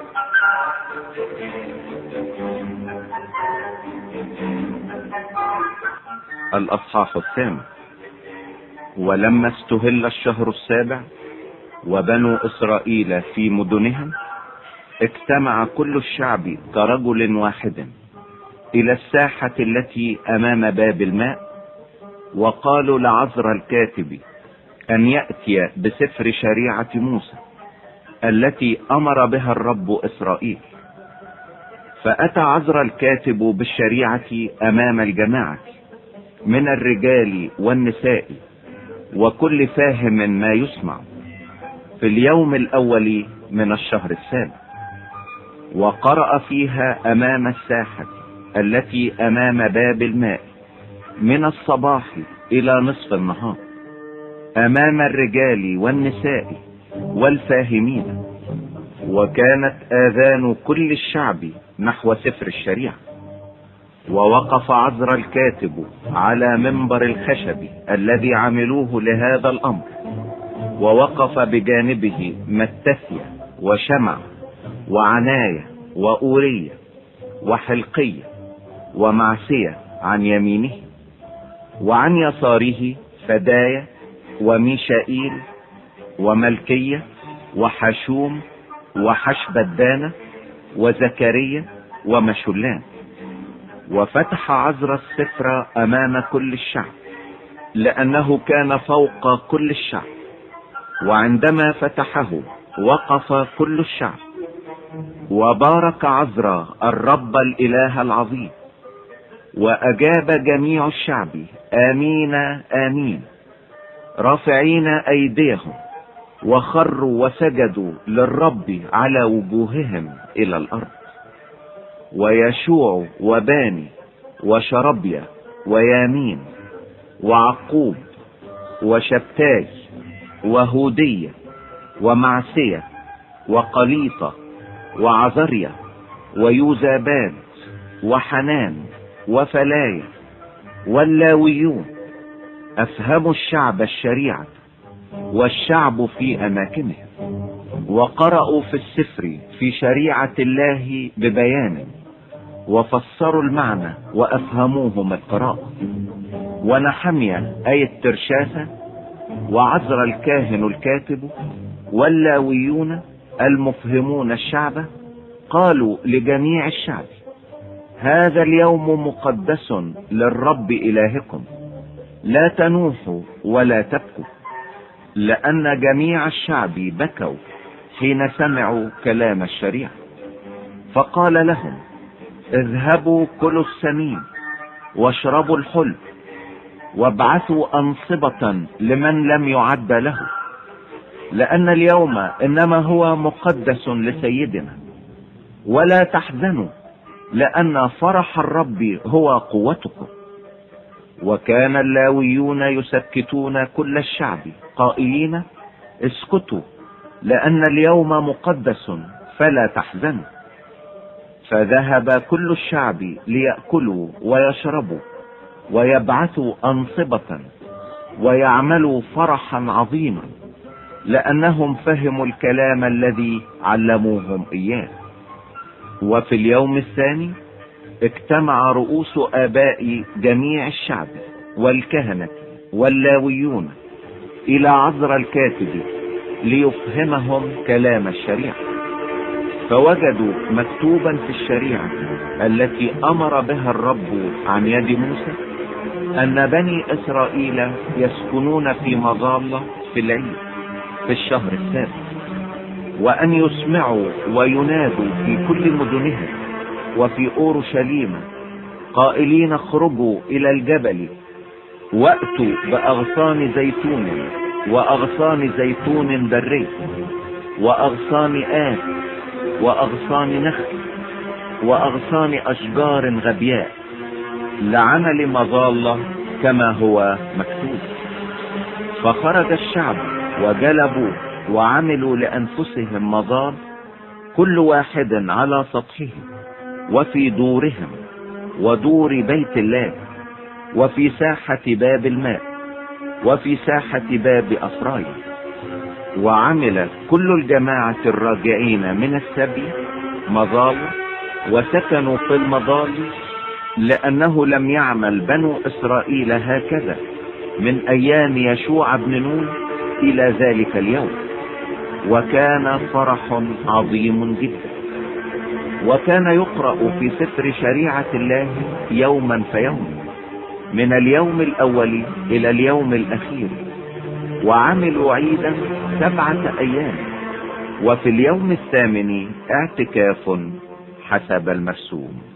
الأصحاح 8. ولما استهل الشهر السابع وبنو إسرائيل في مدنهم، اجتمع كل الشعب كرجل واحد إلى الساحة التي أمام باب الماء، وقالوا لعزرا الكاتب أن يأتي بسفر شريعة موسى التي أمر بها الرب إسرائيل. فأتى عزرا الكاتب بالشريعة أمام الجماعة من الرجال والنساء وكل فاهم ما يسمع في اليوم الأول من الشهر السابع، وقرأ فيها أمام الساحة التي أمام باب الماء من الصباح إلى نصف النهار أمام الرجال والنساء والفاهمين. وكانت آذان كل الشعب نحو سفر الشريعة. ووقف عزرا الكاتب على منبر الخشب الذي عملوه لهذا الأمر، ووقف بجانبه متثيا وشمع وعناية وأورية وحلقية ومعسية عن يمينه، وعن يساره فدايا وميشائيل وملكية وحشوم وحشبدانة وزكريا ومشلان. وفتح عزرا السفر أمام كل الشعب، لأنه كان فوق كل الشعب. وعندما فتحه وقف كل الشعب، وبارك عزرا الرب الإله العظيم. وأجاب جميع الشعب آمين آمين، رافعين أيديهم، وخروا وسجدوا للرب على وجوههم إلى الأرض. ويشوع وباني وشربيا ويامين وعقوب وشبتاي وهودية ومعسية وقليطة وعزريا ويوزاباد وحنان وفلايا واللاويون أفهموا الشعب الشريعة والشعب في أماكنهم، وقرأوا في السفر في شريعة الله ببيان، وفسروا المعنى وأفهموهم القراءة. ونحميا أي الترشاثة وعزرا الكاهن الكاتب واللاويون المفهمون الشعب قالوا لجميع الشعب: هذا اليوم مقدس للرب إلهكم، لا تنوحوا ولا تبكوا. لأن جميع الشعب بكوا حين سمعوا كلام الشريعة. فقال لهم: اذهبوا كلوا السمين واشربوا الحلب، وابعثوا أنصبة لمن لم يعد له، لأن اليوم إنما هو مقدس لسيدنا. ولا تحزنوا، لأن فرح الرب هو قوتكم. وكان اللاويون يسكتون كل الشعب قائلين: اسكتوا، لأن اليوم مقدس فلا تحزنوا. فذهب كل الشعب ليأكلوا ويشربوا ويبعثوا أنصبة ويعملوا فرحا عظيما، لأنهم فهموا الكلام الذي علموهم إياه. وفي اليوم الثاني اجتمع رؤوس آباء جميع الشعب والكهنة واللاويون إلى عزرا الكاتب ليفهمهم كلام الشريعة. فوجدوا مكتوبا في الشريعة التي أمر بها الرب عن يد موسى أن بني إسرائيل يسكنون في مظلة في العيد في الشهر السابع، وأن يسمعوا وينادوا في كل مدنهم وفي أورشليم قائلين: اخرجوا إلى الجبل وأتوا بأغصان زيتون وأغصان زيتون بري وأغصان آب وأغصان نخل وأغصان أشجار غبياء لعمل مظلة كما هو مكتوب. فخرج الشعب وجلبوا وعملوا لأنفسهم مظال، كل واحد على سطحه وفي دورهم ودور بيت الله وفي ساحة باب الماء وفي ساحة باب أسرايا. وعمل كل الجماعة الراجعين من السبي مظال وسكنوا في المظال، لأنه لم يعمل بنو إسرائيل هكذا من أيام يشوع بن نون إلى ذلك اليوم. وكان فرح عظيم جدا. وكان يقرأ في سفر شريعة الله يوما فيوما من اليوم الأول إلى اليوم الأخير. وعملوا عيدا 7 أيام، وفي اليوم الثامن اعتكاف حسب المرسوم.